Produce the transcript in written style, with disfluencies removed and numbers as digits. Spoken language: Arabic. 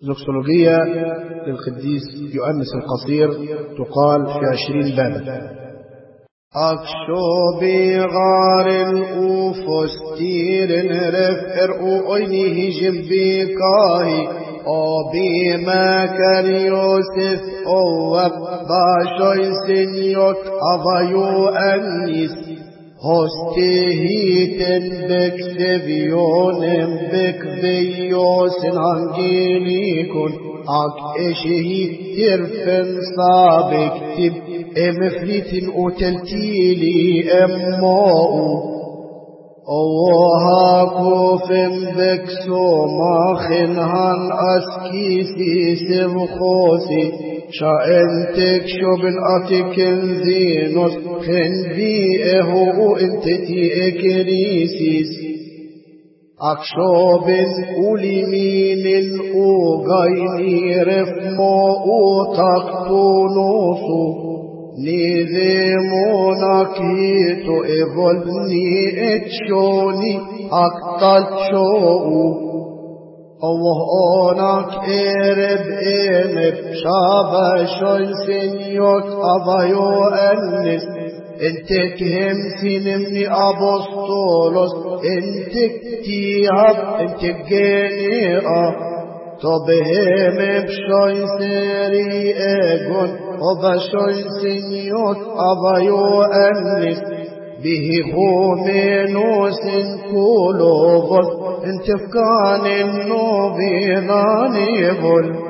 زوكسولوجية للقديس يؤنس القصير تقال في 20 بابا. أكشو بغار أوفستير رفر أوينه جنبيكاهي أبي ماكر يوسف أواب باشوي سنيوت أبايو أنيس هستهيتن بكتبيون بكبيوس عنجيليكون أك إشهيت ترفن صابك تب مفلت أتلتيلي أماؤ أوها كوفن بكسو ماخن هن أسكيسي سبخوسي شأنتك شبن أتكن زينوس خن بيئه انتتي اكريسيس أكشوبن أوليمين أوغيني رفمو تقتونوسو نيذيمونك هيتو إغلني اتشوني أكتل شوء الله أونك إرب إمب شابا شوي سنيوت أبايو أنس انتك هم سنمني أبوستولوس انتك تيهب انتك جنيئة طبهم بشوي سري اغن وبشوي سنيوت أبايو أنس به خومنوس كولوغل انتفكان النوبيضان يغل